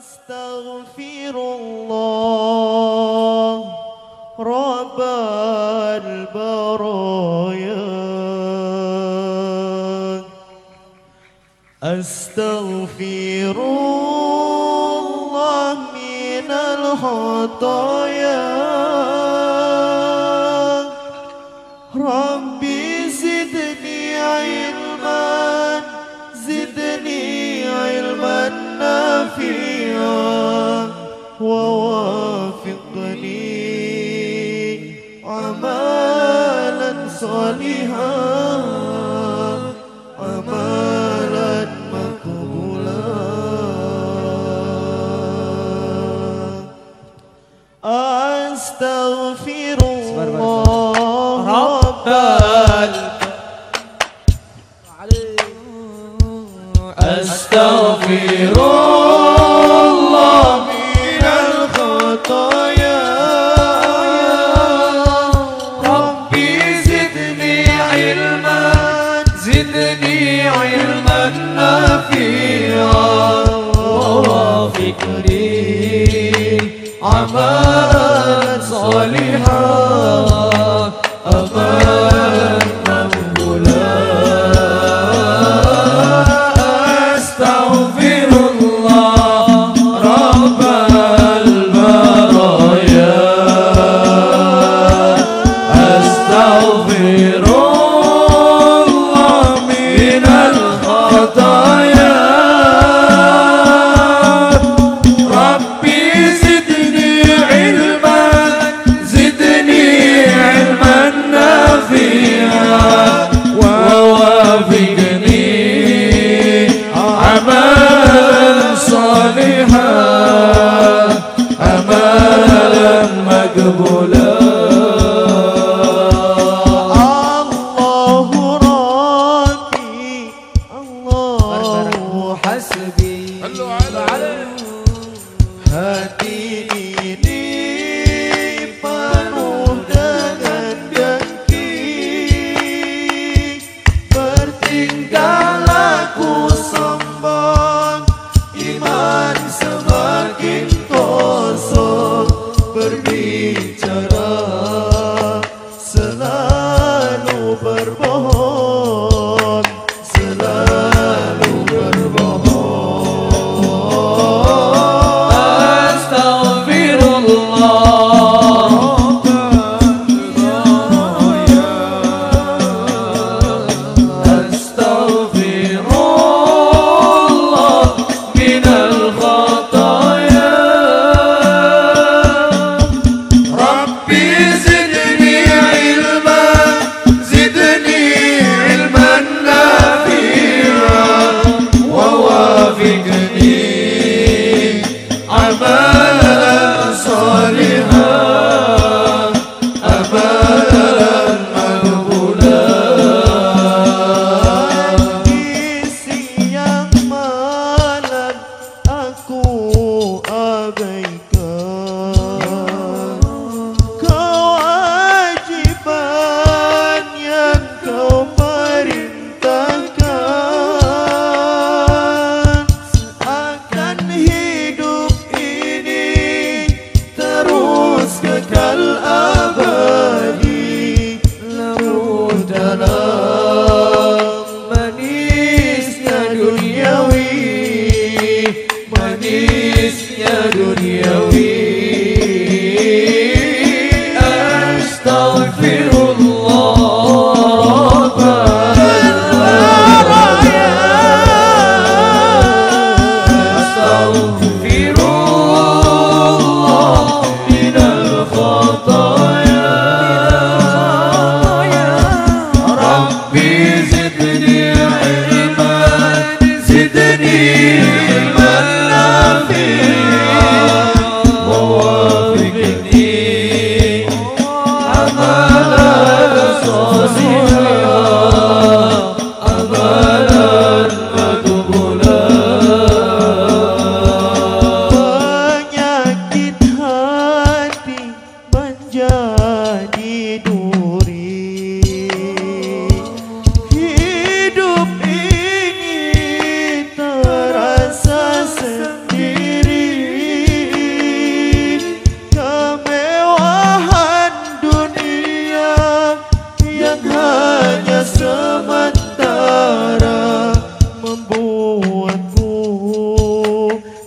Astaghfirullah Rabbal baraya. Astaghfirullah minal khataya. Rabbi zidni ilman, zidni ilman nafi'an, wa wafiqni amalan salihan, amalan makbulan. Astaghfirullah Rabbal Astaghfirullah minal khataya. Rabbi zidni ilman, zidni ilman nafi'an, wa wafiqni amalan salihan, amalan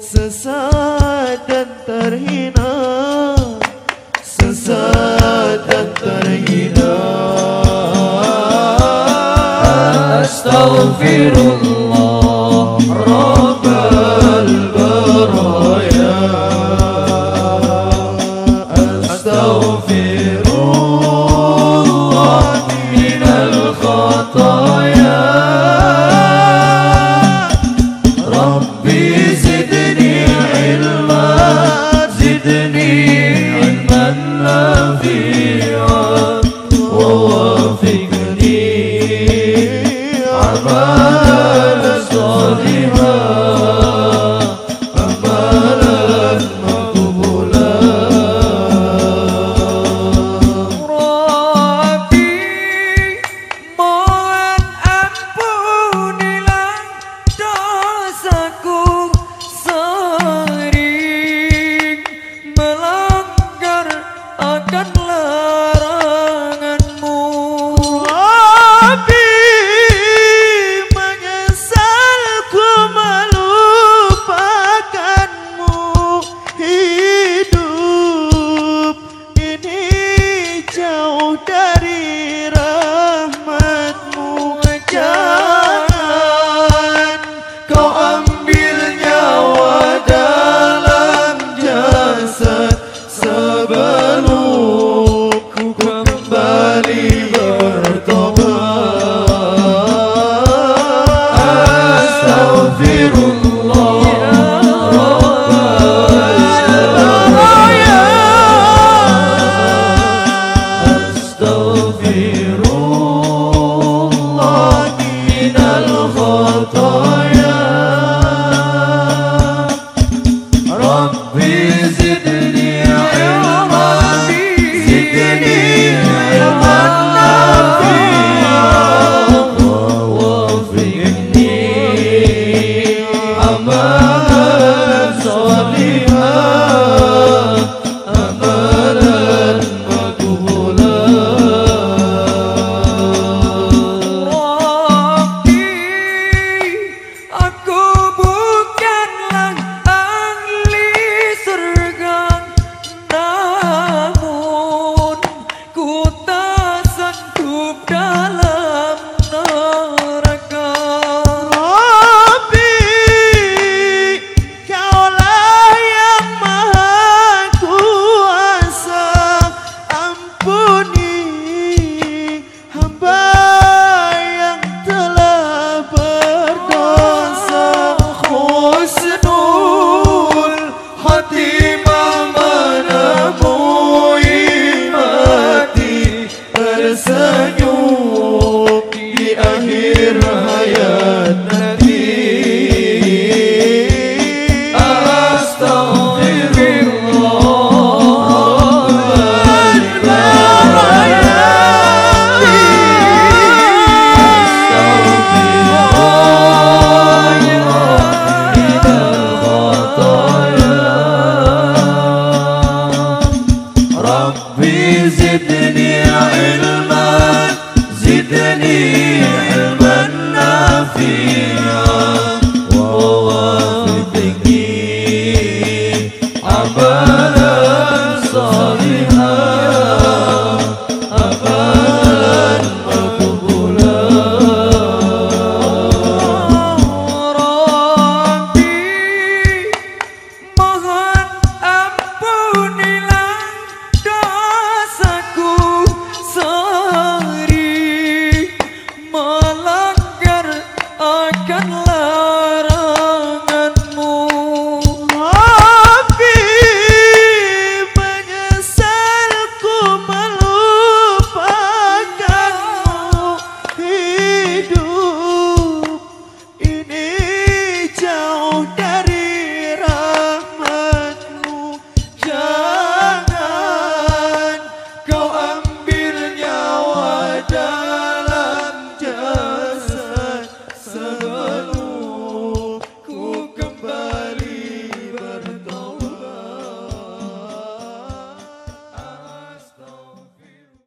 sesat dan terhina, sesat dan terhina. Astaghfirullah Rabbal baraya, astaghfirullah minal khataya. Rabbi zidni ilman, zidni ilman nafi'an, wa wafiqni amalan salihan, amalan maqbulan. Rabbi mohon ampunilah dosaku sering melanggar akan laranganmu. Rabbi menyesalku melupakanmu, hidup ini jauh dari rahmatmu. Jangan kau ambil nyawa dalam jasad sebelum ku kembali bertobat. Astaghfirullah Rabbal baraya, astaghfirullah minal khataya. Rabbi zidni ilman, zidni ilman nafi'an, wa wafiqni amalan salihan, amalan maqbulan. Rabbi, aku bukanlah ahli surga, namun ku tak sanggup dalam neraka. Rabbi, kaulah yang maha kuasa, ampuni hamba yang telah berdosa. Husnul khatimah menemui mati tersenyum di akhir hayat nanti. Astaghfirullah Rabbal baraya, astaghfirullah minal khataya. Rabbi zidni ilman, zidni ilman nafi'an, wa wafiqni amalan